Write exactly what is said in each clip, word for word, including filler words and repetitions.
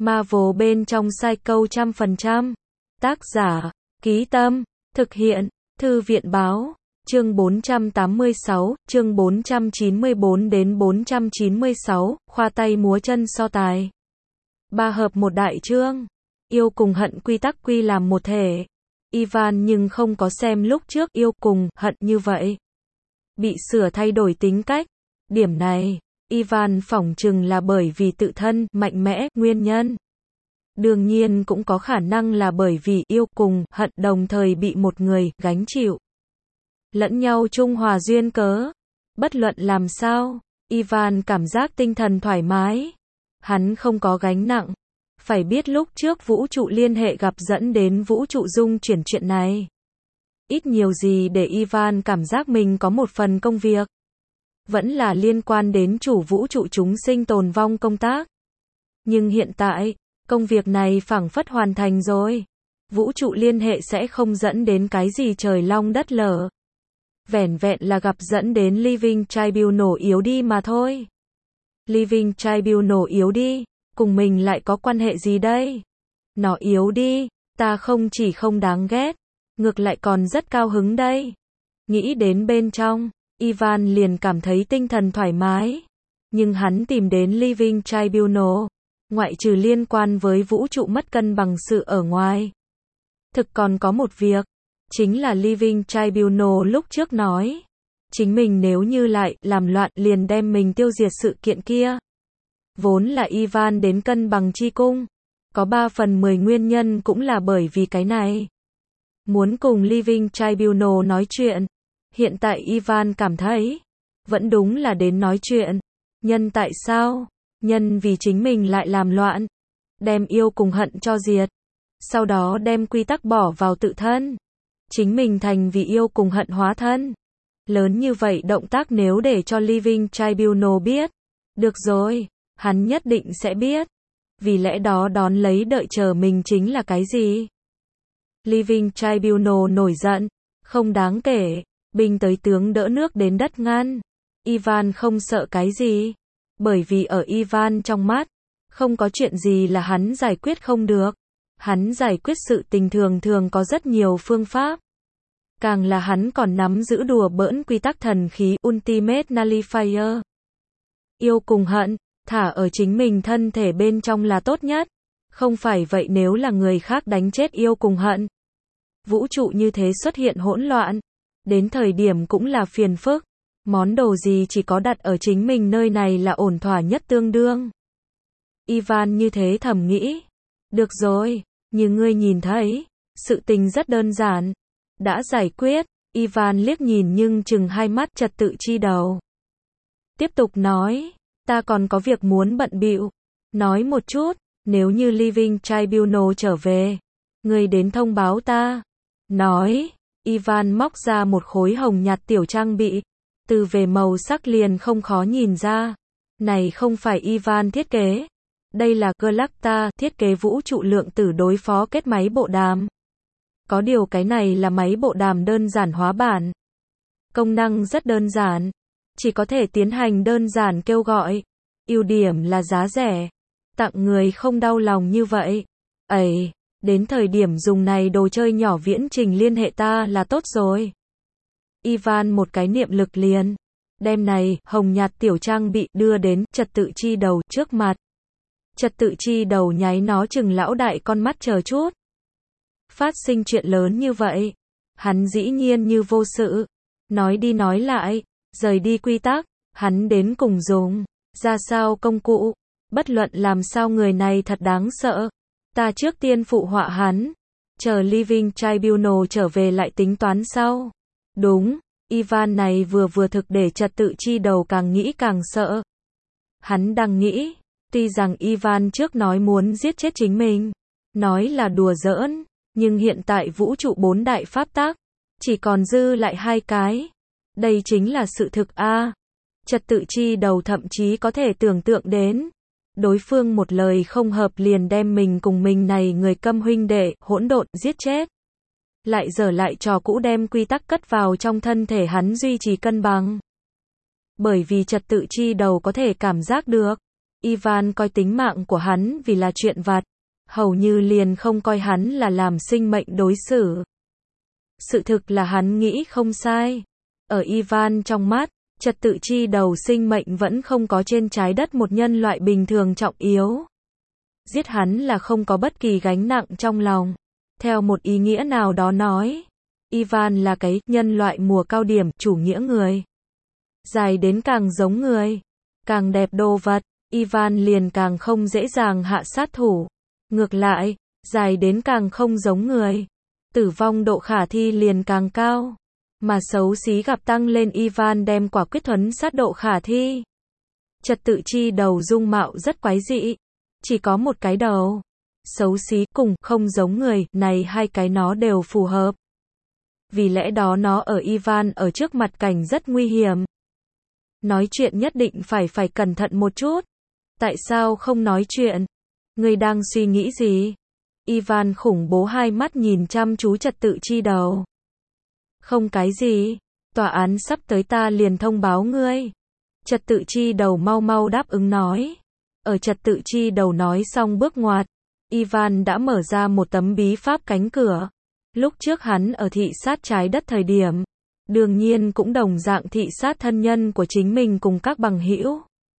Marvel bên trong Psycho trăm phần trăm. Tác giả, Ký Tâm, thực hiện, Thư viện Báo, chương bốn trăm tám mươi sáu, chương bốn trăm chín mươi bốn đến bốn trăm chín mươi sáu, khoa tay múa chân so tài. Ba hợp một đại chương, yêu cùng hận quy tắc quy làm một thể. Ivan nhưng không có xem lúc trước yêu cùng hận như vậy. Bị sửa thay đổi tính cách. Điểm này, Ivan phỏng chừng là bởi vì tự thân mạnh mẽ nguyên nhân. Đương nhiên cũng có khả năng là bởi vì yêu cùng hận đồng thời bị một người gánh chịu. Lẫn nhau trung hòa duyên cớ. Bất luận làm sao, Ivan cảm giác tinh thần thoải mái. Hắn không có gánh nặng. Phải biết lúc trước vũ trụ liên hệ gặp dẫn đến vũ trụ dung chuyển chuyện này. Ít nhiều gì để Ivan cảm giác mình có một phần công việc. Vẫn là liên quan đến chủ vũ trụ chúng sinh tồn vong công tác. Nhưng hiện tại, công việc này phảng phất hoàn thành rồi. Vũ trụ liên hệ sẽ không dẫn đến cái gì trời long đất lở. Vẻn vẹn là gặp dẫn đến Living Tribunal yếu đi mà thôi. Living Tribunal yếu đi, cùng mình lại có quan hệ gì đây? Nó yếu đi, ta không chỉ không đáng ghét, ngược lại còn rất cao hứng đây. Nghĩ đến bên trong, Ivan liền cảm thấy tinh thần thoải mái. Nhưng hắn tìm đến Living Tribunal, ngoại trừ liên quan với vũ trụ mất cân bằng sự ở ngoài. Thực còn có một việc, chính là Living Tribunal lúc trước nói. Chính mình nếu như lại làm loạn liền đem mình tiêu diệt sự kiện kia. Vốn là Ivan đến cân bằng chi cung. Có ba phần mười nguyên nhân cũng là bởi vì cái này. Muốn cùng Living Tribunal nói chuyện. Hiện tại Ivan cảm thấy, vẫn đúng là đến nói chuyện. Nhân tại sao? Nhân vì chính mình lại làm loạn. Đem yêu cùng hận cho diệt. Sau đó đem quy tắc bỏ vào tự thân. Chính mình thành vì yêu cùng hận hóa thân. Lớn như vậy động tác nếu để cho Living Tribunal biết. Được rồi, hắn nhất định sẽ biết. Vì lẽ đó đón lấy đợi chờ mình chính là cái gì? Living Tribunal nổi giận. Không đáng kể. Binh tới tướng đỡ nước đến đất ngăn. Ivan không sợ cái gì. Bởi vì ở Ivan trong mắt, không có chuyện gì là hắn giải quyết không được. Hắn giải quyết sự tình thường thường có rất nhiều phương pháp. Càng là hắn còn nắm giữ đùa bỡn quy tắc thần khí Ultimate Nullifier. Yêu cùng hận, thả ở chính mình thân thể bên trong là tốt nhất. Không phải vậy nếu là người khác đánh chết yêu cùng hận. Vũ trụ như thế xuất hiện hỗn loạn. Đến thời điểm cũng là phiền phức. Món đồ gì chỉ có đặt ở chính mình nơi này là ổn thỏa nhất tương đương. Ivan như thế thầm nghĩ. Được rồi, như ngươi nhìn thấy, sự tình rất đơn giản. Đã giải quyết, Ivan liếc nhìn nhưng chừng hai mắt trật tự chi đầu. Tiếp tục nói, ta còn có việc muốn bận bịu. Nói một chút, nếu như Living Tribunal trở về, ngươi đến thông báo ta. Nói, Ivan móc ra một khối hồng nhạt tiểu trang bị. Từ về màu sắc liền không khó nhìn ra. Này không phải Ivan thiết kế. Đây là Galacta thiết kế vũ trụ lượng tử đối phó kết máy bộ đàm. Có điều cái này là máy bộ đàm đơn giản hóa bản. Công năng rất đơn giản. Chỉ có thể tiến hành đơn giản kêu gọi. Ưu điểm là giá rẻ. Tặng người không đau lòng như vậy. Ấy, đến thời điểm dùng này đồ chơi nhỏ viễn trình liên hệ ta là tốt rồi. Ivan một cái niệm lực liền. Đem này, hồng nhạt tiểu trang bị đưa đến trật tự chi đầu trước mặt. Trật tự chi đầu nháy nó chừng lão đại con mắt chờ chút. Phát sinh chuyện lớn như vậy. Hắn dĩ nhiên như vô sự. Nói đi nói lại, rời đi quy tắc, hắn đến cùng dùng. Ra sao công cụ. Bất luận làm sao người này thật đáng sợ. Ta trước tiên phụ họa hắn. Chờ Living Tribunal trở về lại tính toán sau. Đúng, Ivan này vừa vừa thực để trật tự chi đầu càng nghĩ càng sợ. Hắn đang nghĩ, tuy rằng Ivan trước nói muốn giết chết chính mình, nói là đùa giỡn, nhưng hiện tại vũ trụ bốn đại pháp tắc, chỉ còn dư lại hai cái. Đây chính là sự thực a. À. Trật tự chi đầu thậm chí có thể tưởng tượng đến. Đối phương một lời không hợp liền đem mình cùng mình này người câm huynh đệ, hỗn độn giết chết. Lại dở lại trò cũ đem quy tắc cất vào trong thân thể hắn duy trì cân bằng. Bởi vì trật tự chi đầu có thể cảm giác được. Ivan coi tính mạng của hắn vì là chuyện vặt, hầu như liền không coi hắn là làm sinh mệnh đối xử. Sự thực là hắn nghĩ không sai. Ở Ivan trong mắt, trật tự chi đầu sinh mệnh vẫn không có trên trái đất một nhân loại bình thường trọng yếu. Giết hắn là không có bất kỳ gánh nặng trong lòng. Theo một ý nghĩa nào đó nói, Ivan là cái nhân loại mùa cao điểm chủ nghĩa người. Dài đến càng giống người, càng đẹp đồ vật, Ivan liền càng không dễ dàng hạ sát thủ. Ngược lại, dài đến càng không giống người, tử vong độ khả thi liền càng cao. Mà xấu xí gặp tăng lên, Ivan đem quả quyết thuấn sát độ khả thi. Trật tự chi đầu dung mạo rất quái dị, chỉ có một cái đầu. Xấu xí cùng không giống người, này hai cái nó đều phù hợp. Vì lẽ đó nó ở Ivan ở trước mặt cảnh rất nguy hiểm. Nói chuyện nhất định phải phải cẩn thận một chút. Tại sao không nói chuyện? Ngươi đang suy nghĩ gì? Ivan khủng bố hai mắt nhìn chăm chú trật tự chi đầu. Không cái gì, tòa án sắp tới ta liền thông báo ngươi. Trật tự chi đầu mau mau đáp ứng nói. Ở trật tự chi đầu nói xong bước ngoặt, Ivan đã mở ra một tấm bí pháp cánh cửa. Lúc trước hắn ở thị sát trái đất thời điểm, đương nhiên cũng đồng dạng thị sát thân nhân của chính mình cùng các bằng hữu.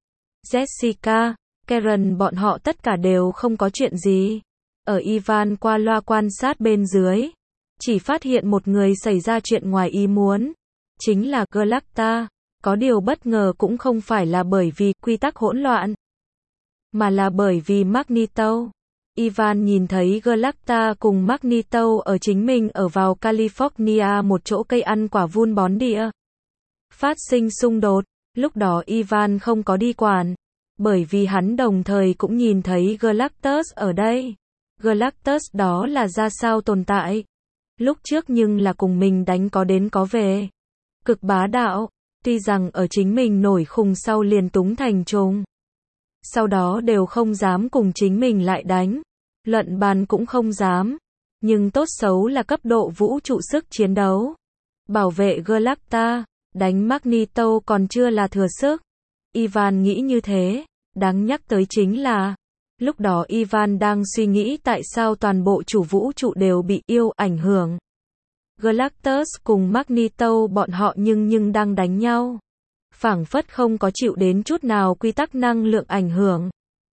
Jessica, Karen bọn họ tất cả đều không có chuyện gì. Ở Ivan qua loa quan sát bên dưới, chỉ phát hiện một người xảy ra chuyện ngoài ý muốn. Chính là Galacta. Có điều bất ngờ cũng không phải là bởi vì quy tắc hỗn loạn, mà là bởi vì Magneto. Ivan nhìn thấy Galacta cùng Magneto ở chính mình ở vào California một chỗ cây ăn quả vun bón địa. Phát sinh xung đột, lúc đó Ivan không có đi quản, bởi vì hắn đồng thời cũng nhìn thấy Galactus ở đây. Galactus đó là ra sao tồn tại? Lúc trước nhưng là cùng mình đánh có đến có về. Cực bá đạo, tuy rằng ở chính mình nổi khùng sau liền túng thành trùng. Sau đó đều không dám cùng chính mình lại đánh. Luận bàn cũng không dám. Nhưng tốt xấu là cấp độ vũ trụ sức chiến đấu. Bảo vệ Galacta, đánh Magneto còn chưa là thừa sức. Ivan nghĩ như thế. Đáng nhắc tới chính là, lúc đó Ivan đang suy nghĩ tại sao toàn bộ chủ vũ trụ đều bị yêu ảnh hưởng. Galactus cùng Magneto bọn họ nhưng nhưng đang đánh nhau. Phảng phất không có chịu đến chút nào quy tắc năng lượng ảnh hưởng.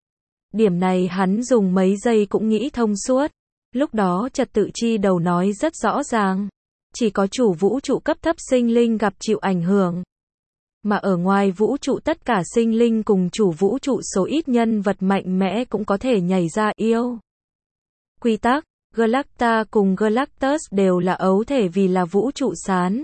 Điểm này hắn dùng mấy giây cũng nghĩ thông suốt. Lúc đó trật tự chi đầu nói rất rõ ràng. Chỉ có chủ vũ trụ cấp thấp sinh linh gặp chịu ảnh hưởng. Mà ở ngoài vũ trụ tất cả sinh linh cùng chủ vũ trụ số ít nhân vật mạnh mẽ cũng có thể nhảy ra yêu. Quy tắc, Galacta cùng Galactus đều là ấu thể vì là vũ trụ sán.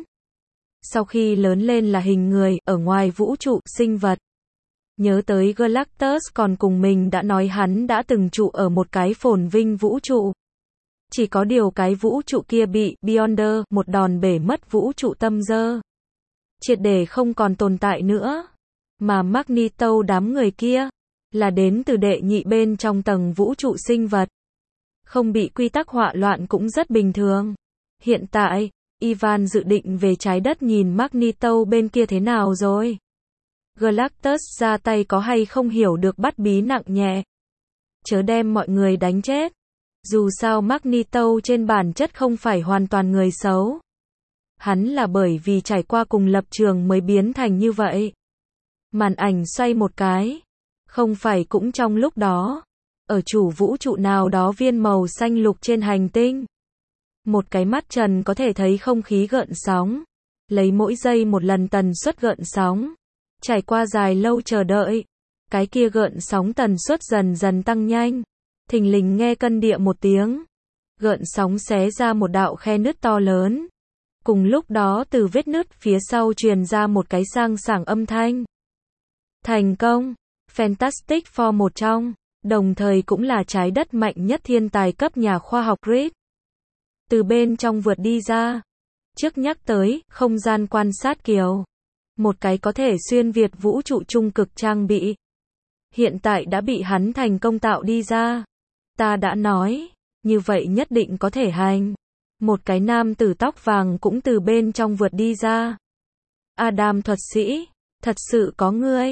Sau khi lớn lên là hình người, ở ngoài vũ trụ, sinh vật. Nhớ tới Galactus còn cùng mình đã nói hắn đã từng trụ ở một cái phồn vinh vũ trụ. Chỉ có điều cái vũ trụ kia bị Beyonder một đòn bể mất vũ trụ tâm dơ. Triệt để không còn tồn tại nữa. Mà Magneto đám người kia là đến từ đệ nhị bên trong tầng vũ trụ sinh vật. Không bị quy tắc họa loạn cũng rất bình thường. Hiện tại, Ivan dự định về trái đất nhìn Magneto bên kia thế nào rồi. Galactus ra tay có hay không hiểu được bắt bí nặng nhẹ. Chớ đem mọi người đánh chết. Dù sao Magneto trên bản chất không phải hoàn toàn người xấu. Hắn là bởi vì trải qua cùng lập trường mới biến thành như vậy. Màn ảnh xoay một cái. Không phải cũng trong lúc đó. Ở chủ vũ trụ nào đó viên màu xanh lục trên hành tinh. Một cái mắt trần có thể thấy không khí gợn sóng. Lấy mỗi giây một lần tần suất gợn sóng. Trải qua dài lâu chờ đợi. Cái kia gợn sóng tần suất dần dần tăng nhanh. Thình lình nghe cân địa một tiếng. Gợn sóng xé ra một đạo khe nứt to lớn. Cùng lúc đó từ vết nứt phía sau truyền ra một cái sang sảng âm thanh. Thành công. Fantastic Four một trong. Đồng thời cũng là trái đất mạnh nhất thiên tài cấp nhà khoa học Reed. Từ bên trong vượt đi ra. Trước nhắc tới, không gian quan sát kiều. Một cái có thể xuyên việt vũ trụ trung cực trang bị. Hiện tại đã bị hắn thành công tạo đi ra. Ta đã nói, như vậy nhất định có thể hành. Một cái nam tử tóc vàng cũng từ bên trong vượt đi ra. Adam thuật sĩ, thật sự có ngươi.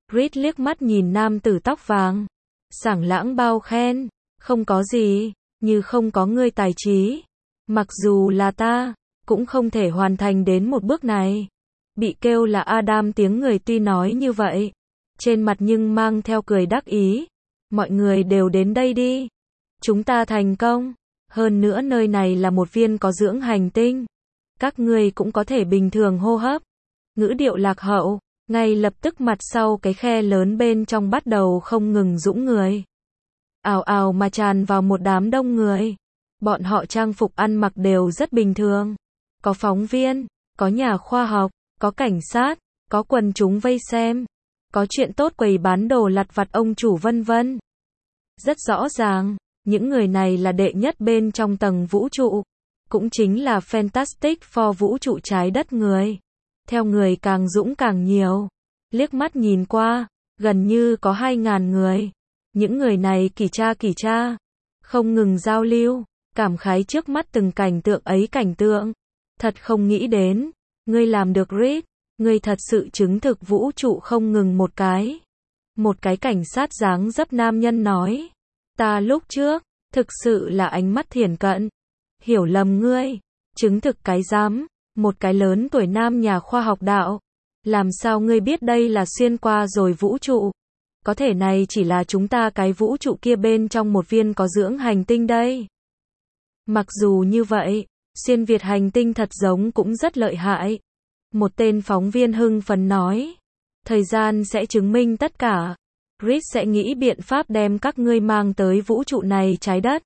Reed liếc mắt nhìn nam tử tóc vàng. Sảng lãng bao khen. Không có gì, như không có ngươi tài trí. Mặc dù là ta, cũng không thể hoàn thành đến một bước này. Bị kêu là Adam tiếng người tuy nói như vậy. Trên mặt nhưng mang theo cười đắc ý. Mọi người đều đến đây đi. Chúng ta thành công. Hơn nữa nơi này là một viên có dưỡng hành tinh. Các ngươi cũng có thể bình thường hô hấp. Ngữ điệu lạc hậu. Ngay lập tức mặt sau cái khe lớn bên trong bắt đầu không ngừng dũng người. Ào ào mà tràn vào một đám đông người. Bọn họ trang phục ăn mặc đều rất bình thường. Có phóng viên, có nhà khoa học, có cảnh sát, có quần chúng vây xem, có chuyện tốt quầy bán đồ lặt vặt ông chủ vân vân. Rất rõ ràng, những người này là đệ nhất bên trong tầng vũ trụ. Cũng chính là Fantastic Four vũ trụ trái đất người. Theo người càng dũng càng nhiều. Liếc mắt nhìn qua, gần như có hai ngàn người. Những người này kỳ tra kỳ tra, không ngừng giao lưu, cảm khái trước mắt từng cảnh tượng ấy cảnh tượng. Thật không nghĩ đến, ngươi làm được Reed, ngươi thật sự chứng thực vũ trụ không ngừng một cái. Một cái cảnh sát dáng dấp nam nhân nói, ta lúc trước, thực sự là ánh mắt thiển cận. Hiểu lầm ngươi, chứng thực cái dám, một cái lớn tuổi nam nhà khoa học đạo. Làm sao ngươi biết đây là xuyên qua rồi vũ trụ? Có thể này chỉ là chúng ta cái vũ trụ kia bên trong một viên có dưỡng hành tinh đây. Mặc dù như vậy, xuyên việt hành tinh thật giống cũng rất lợi hại. Một tên phóng viên hưng phấn nói. Thời gian sẽ chứng minh tất cả. Reed sẽ nghĩ biện pháp đem các ngươi mang tới vũ trụ này trái đất.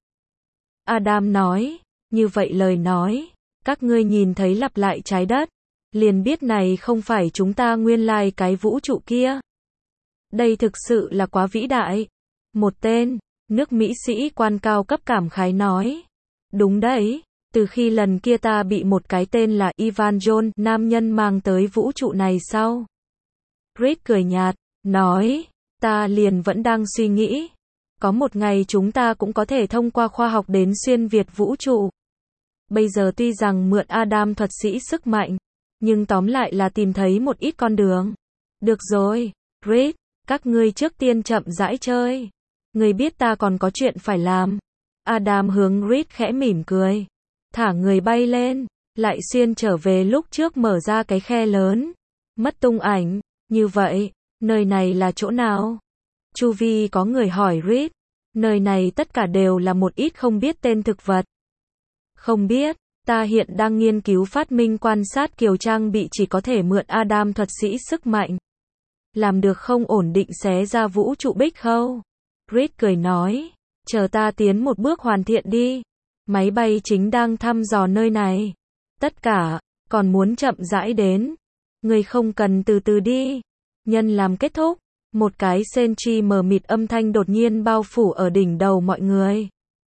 Adam nói. Như vậy lời nói. Các ngươi nhìn thấy lặp lại trái đất. Liền biết này không phải chúng ta nguyên lai cái vũ trụ kia. Đây thực sự là quá vĩ đại. Một tên, nước Mỹ sĩ quan cao cấp cảm khái nói. Đúng đấy, từ khi lần kia ta bị một cái tên là Ivan Jones, nam nhân mang tới vũ trụ này sau. Reed cười nhạt, nói, ta liền vẫn đang suy nghĩ. Có một ngày chúng ta cũng có thể thông qua khoa học đến xuyên việt vũ trụ. Bây giờ tuy rằng mượn Adam thuật sĩ sức mạnh, nhưng tóm lại là tìm thấy một ít con đường. Được rồi, Reed, các ngươi trước tiên chậm rãi chơi. Ngươi biết ta còn có chuyện phải làm. Adam hướng Reed khẽ mỉm cười. Thả người bay lên, lại xuyên trở về lúc trước mở ra cái khe lớn. Mất tung ảnh, như vậy, nơi này là chỗ nào? Chu vi có người hỏi Reed. Nơi này tất cả đều là một ít không biết tên thực vật. Không biết, ta hiện đang nghiên cứu phát minh quan sát kiều trang bị chỉ có thể mượn Adam thuật sĩ sức mạnh. Làm được không ổn định xé ra vũ trụ bích khâu. Reed cười nói, chờ ta tiến một bước hoàn thiện đi. Máy bay chính đang thăm dò nơi này. Tất cả, còn muốn chậm rãi đến. Người không cần từ từ đi. Nhân làm kết thúc, một cái sentry mờ mịt âm thanh đột nhiên bao phủ ở đỉnh đầu mọi người.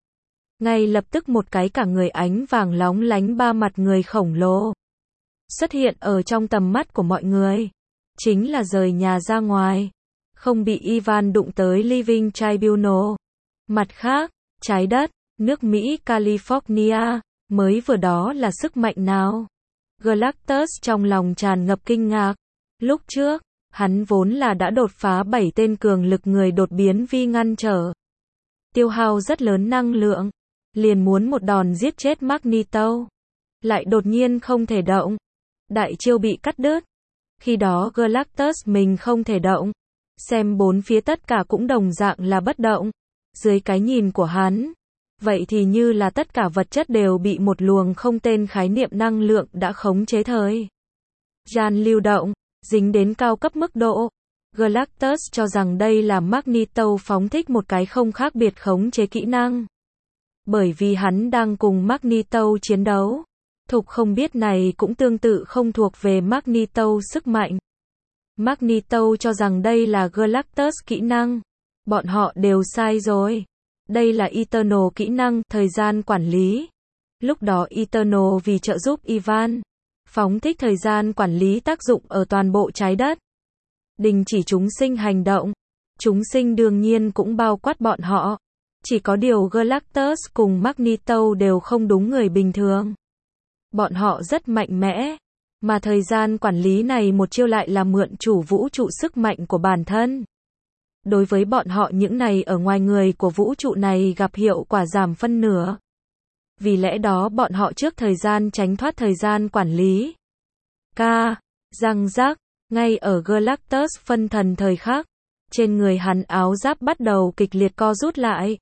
Ngay lập tức một cái cả người ánh vàng lóng lánh ba mặt người khổng lồ xuất hiện ở trong tầm mắt của mọi người. Chính là rời nhà ra ngoài. Không bị Ivan đụng tới Living Tribunal. Mặt khác, trái đất, nước Mỹ California, mới vừa đó là sức mạnh nào? Galactus trong lòng tràn ngập kinh ngạc. Lúc trước, hắn vốn là đã đột phá bảy tên cường lực người đột biến vi ngăn trở. Tiêu hao rất lớn năng lượng. Liền muốn một đòn giết chết Magneto. Lại đột nhiên không thể động. Đại chiêu bị cắt đứt. Khi đó Galactus mình không thể động. Xem bốn phía tất cả cũng đồng dạng là bất động. Dưới cái nhìn của hắn. Vậy thì như là tất cả vật chất đều bị một luồng không tên khái niệm năng lượng đã khống chế thời gian lưu động, dính đến cao cấp mức độ. Galactus cho rằng đây là Magneto phóng thích một cái không khác biệt khống chế kỹ năng. Bởi vì hắn đang cùng Magneto chiến đấu. Thục không biết này cũng tương tự không thuộc về Magneto sức mạnh. Magneto cho rằng đây là Galactus kỹ năng. Bọn họ đều sai rồi. Đây là Eternal kỹ năng, thời gian quản lý. Lúc đó Eternal vì trợ giúp Ivan, phóng thích thời gian quản lý tác dụng ở toàn bộ trái đất. Đình chỉ chúng sinh hành động. Chúng sinh đương nhiên cũng bao quát bọn họ. Chỉ có điều Galactus cùng Magneto đều không đúng người bình thường. Bọn họ rất mạnh mẽ. Mà thời gian quản lý này một chiêu lại là mượn chủ vũ trụ sức mạnh của bản thân. Đối với bọn họ những này ở ngoài người của vũ trụ này gặp hiệu quả giảm phân nửa. Vì lẽ đó bọn họ trước thời gian tránh thoát thời gian quản lý. Ca, răng rác, ngay ở Galactus phân thần thời khắc, trên người hắn áo giáp bắt đầu kịch liệt co rút lại.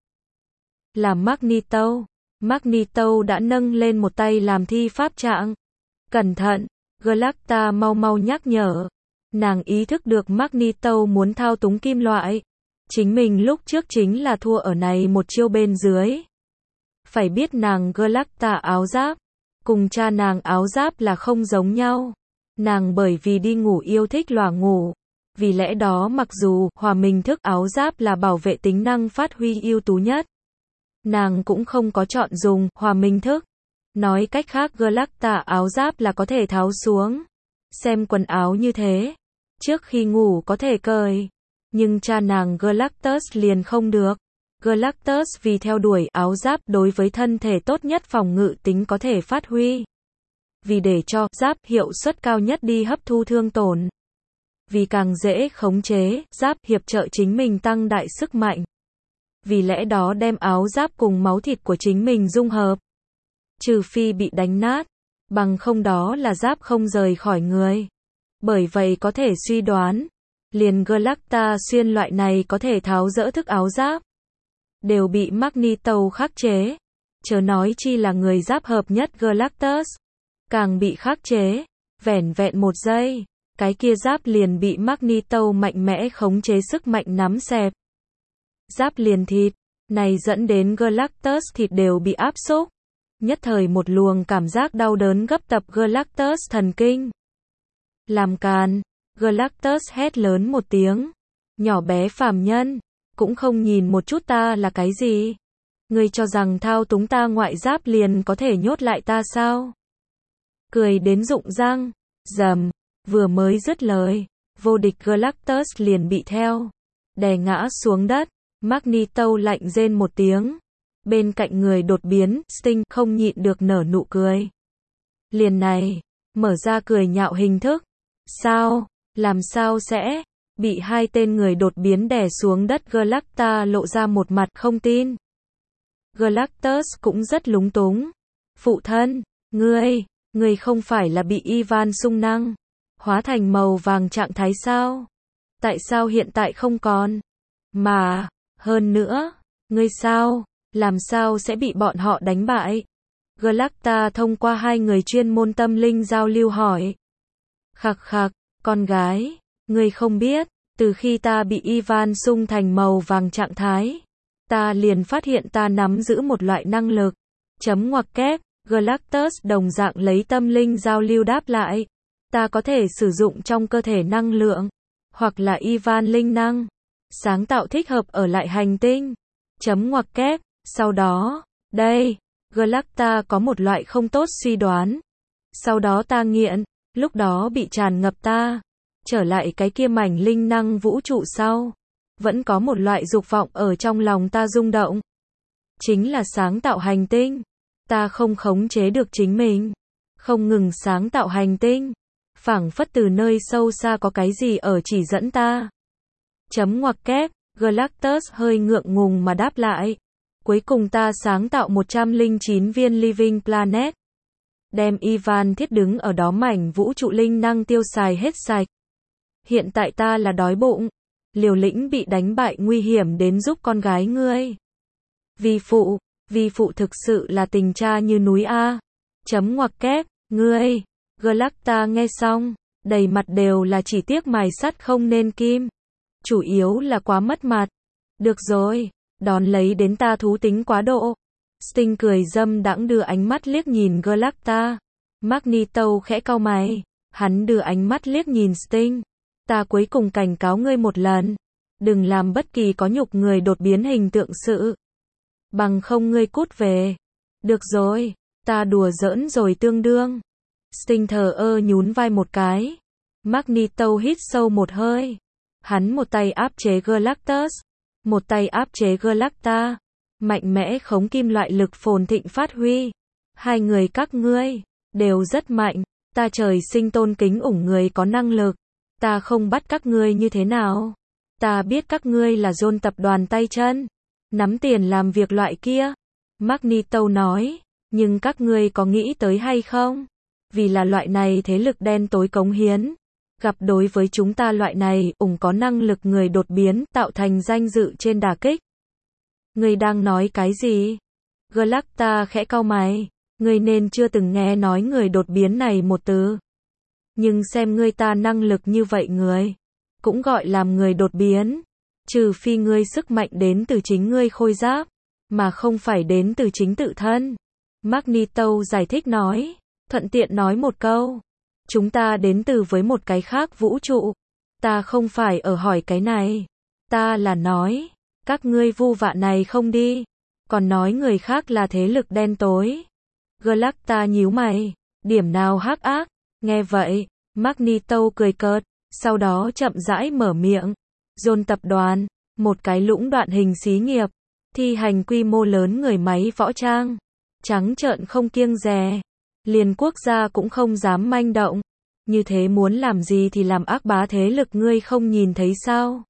Là Magneto, Magneto đã nâng lên một tay làm thi pháp trạng. Cẩn thận, Galacta mau mau nhắc nhở. Nàng ý thức được Magneto muốn thao túng kim loại. Chính mình lúc trước chính là thua ở này một chiêu bên dưới. Phải biết nàng Galacta áo giáp, cùng cha nàng áo giáp là không giống nhau. Nàng bởi vì đi ngủ yêu thích lòa ngủ. Vì lẽ đó mặc dù hòa mình thức áo giáp là bảo vệ tính năng phát huy ưu tú nhất, nàng cũng không có chọn dùng hòa mình thức. Nói cách khác Galacta áo giáp là có thể tháo xuống. Xem quần áo như thế. Trước khi ngủ có thể cởi. Nhưng cha nàng Galactus liền không được. Galactus vì theo đuổi áo giáp đối với thân thể tốt nhất phòng ngự tính có thể phát huy. Vì để cho giáp hiệu suất cao nhất đi hấp thu thương tổn. Vì càng dễ khống chế, giáp hiệp trợ chính mình tăng đại sức mạnh. Vì lẽ đó đem áo giáp cùng máu thịt của chính mình dung hợp. Trừ phi bị đánh nát, bằng không đó là giáp không rời khỏi người. Bởi vậy có thể suy đoán, liền Galacta xuyên loại này có thể tháo dỡ thức áo giáp, đều bị Magneto khắc chế. Chớ nói chi là người giáp hợp nhất Galactus, càng bị khắc chế, vẻn vẹn một giây, cái kia giáp liền bị Magneto mạnh mẽ khống chế sức mạnh nắm xẹp. Giáp liền thịt, này dẫn đến Galactus thịt đều bị áp xúc. Nhất thời một luồng cảm giác đau đớn gấp tập Galactus thần kinh. Làm càn, Galactus hét lớn một tiếng. Nhỏ bé phàm nhân, cũng không nhìn một chút ta là cái gì. Ngươi cho rằng thao túng ta ngoại giáp liền có thể nhốt lại ta sao? Cười đến rụng răng, rầm, vừa mới dứt lời, vô địch Galactus liền bị theo, đè ngã xuống đất. Magneto lạnh rên một tiếng. Bên cạnh người đột biến, Sting không nhịn được nở nụ cười. Liền này, mở ra cười nhạo hình thức. Sao, làm sao sẽ, bị hai tên người đột biến đè xuống đất. Galacta lộ ra một mặt không tin. Galactus cũng rất lúng túng. Phụ thân, ngươi, ngươi không phải là bị Ivan xung năng, hóa thành màu vàng trạng thái sao? Tại sao hiện tại không còn? Mà, hơn nữa, ngươi sao? Làm sao sẽ bị bọn họ đánh bại? Galacta thông qua hai người chuyên môn tâm linh giao lưu hỏi. Khặc khặc, con gái, ngươi không biết, từ khi ta bị Ivan xung thành màu vàng trạng thái, ta liền phát hiện ta nắm giữ một loại năng lực. Chấm ngoặc kép, Galactus đồng dạng lấy tâm linh giao lưu đáp lại. Ta có thể sử dụng trong cơ thể năng lượng, hoặc là Ivan linh năng, sáng tạo thích hợp ở lại hành tinh. Chấm ngoặc kép. Sau đó, đây, Galacta có một loại không tốt suy đoán. Sau đó ta nghiện, lúc đó bị tràn ngập ta, trở lại cái kia mảnh linh năng vũ trụ sau. Vẫn có một loại dục vọng ở trong lòng ta rung động. Chính là sáng tạo hành tinh. Ta không khống chế được chính mình. Không ngừng sáng tạo hành tinh. Phảng phất từ nơi sâu xa có cái gì ở chỉ dẫn ta. Chấm ngoặc kép, Galactus hơi ngượng ngùng mà đáp lại. Cuối cùng ta sáng tạo một trăm lẻ chín viên Living Planet. Đem Ivan thiết đứng ở đó mảnh vũ trụ linh năng tiêu xài hết sạch. Hiện tại ta là đói bụng. Liều lĩnh bị đánh bại nguy hiểm đến giúp con gái ngươi. Vi phụ, vi phụ thực sự là tình cha như núi A. Chấm ngoặc kép, ngươi. Galacta nghe xong, đầy mặt đều là chỉ tiếc mài sắt không nên kim. Chủ yếu là quá mất mặt. Được rồi. Đón lấy đến ta thú tính quá độ. Sting cười dâm đãng đưa ánh mắt liếc nhìn Galacta. Magneto khẽ cau mày. Hắn đưa ánh mắt liếc nhìn Sting. Ta cuối cùng cảnh cáo ngươi một lần. Đừng làm bất kỳ có nhục người đột biến hình tượng sự. Bằng không ngươi cút về. Được rồi. Ta đùa giỡn rồi tương đương. Sting thờ ơ nhún vai một cái. Magneto hít sâu một hơi. Hắn một tay áp chế Galactus. Một tay áp chế Galacta, mạnh mẽ khống kim loại lực phồn thịnh phát huy. Hai người các ngươi, đều rất mạnh. Ta trời sinh tôn kính ủng người có năng lực. Ta không bắt các ngươi như thế nào. Ta biết các ngươi là John tập đoàn tay chân, nắm tiền làm việc loại kia. Magneto nói, nhưng các ngươi có nghĩ tới hay không? Vì là loại này thế lực đen tối cống hiến. Gặp đối với chúng ta loại này, ủng có năng lực người đột biến, tạo thành danh dự trên đả kích. Ngươi đang nói cái gì? Galacta khẽ cau mày. Ngươi nên chưa từng nghe nói người đột biến này một từ. Nhưng xem ngươi ta năng lực như vậy người, cũng gọi làm người đột biến. Trừ phi ngươi sức mạnh đến từ chính ngươi khôi giáp, mà không phải đến từ chính tự thân. Magneto giải thích nói, thuận tiện nói một câu. Chúng ta đến từ với một cái khác vũ trụ. Ta không phải ở hỏi cái này. Ta là nói, các ngươi vu vạ này không đi. Còn nói người khác là thế lực đen tối. Galacta nhíu mày. Điểm nào hắc ác? Nghe vậy, Magneto cười cợt. Sau đó chậm rãi mở miệng. John tập đoàn, một cái lũng đoạn hình xí nghiệp. Thi hành quy mô lớn người máy võ trang. Trắng trợn không kiêng dè. Liền quốc gia cũng không dám manh động. Như thế muốn làm gì thì làm ác bá thế lực ngươi không nhìn thấy sao?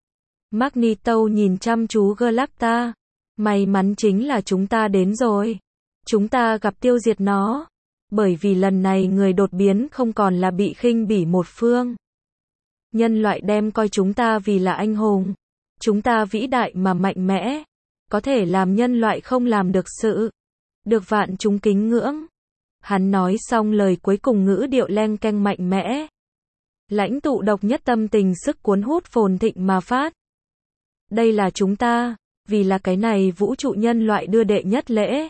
Magneto nhìn chăm chú Galacta. May mắn chính là chúng ta đến rồi. Chúng ta gặp tiêu diệt nó. Bởi vì lần này người đột biến không còn là bị khinh bỉ một phương. Nhân loại đem coi chúng ta vì là anh hùng. Chúng ta vĩ đại mà mạnh mẽ. Có thể làm nhân loại không làm được sự. Được vạn chúng kính ngưỡng. Hắn nói xong lời cuối cùng ngữ điệu leng keng mạnh mẽ. Lãnh tụ độc nhất tâm tình sức cuốn hút phồn thịnh mà phát. Đây là chúng ta, vì là cái này vũ trụ nhân loại đưa đệ nhất lễ.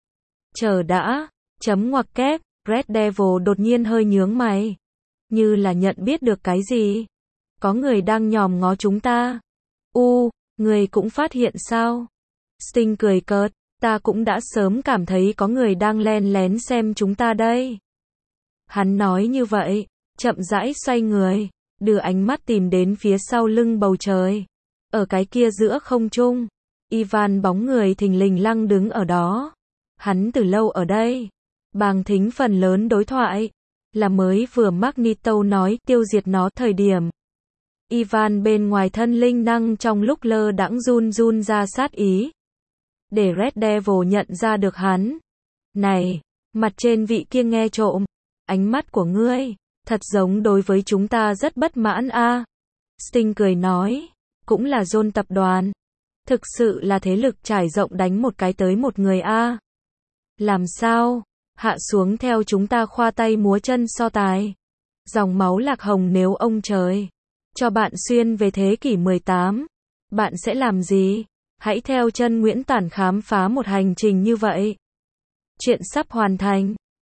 Chờ đã, chấm ngoặc kép, Red Devil đột nhiên hơi nhướng mày. Như là nhận biết được cái gì. Có người đang nhòm ngó chúng ta. U, người cũng phát hiện sao? Sting cười cợt. Ta cũng đã sớm cảm thấy có người đang len lén xem chúng ta đây. Hắn nói như vậy, chậm rãi xoay người, đưa ánh mắt tìm đến phía sau lưng bầu trời. Ở cái kia giữa không trung, Ivan bóng người thình lình lăng đứng ở đó. Hắn từ lâu ở đây. Bàng thính phần lớn đối thoại, là mới vừa Magneto nói tiêu diệt nó thời điểm. Ivan bên ngoài thân linh năng trong lúc lơ đãng run run ra sát ý. Để Red Devil nhận ra được hắn. Này, mặt trên vị kia nghe trộm. Ánh mắt của ngươi, thật giống đối với chúng ta rất bất mãn a. À. Sting cười nói, cũng là John tập đoàn. Thực sự là thế lực trải rộng đánh một cái tới một người a. À. Làm sao? Hạ xuống theo chúng ta khoa tay múa chân so tài. Dòng máu lạc hồng nếu ông trời cho bạn xuyên về thế kỷ mười tám, bạn sẽ làm gì? Hãy theo chân Nguyễn Tản khám phá một hành trình như vậy. Chuyện sắp hoàn thành.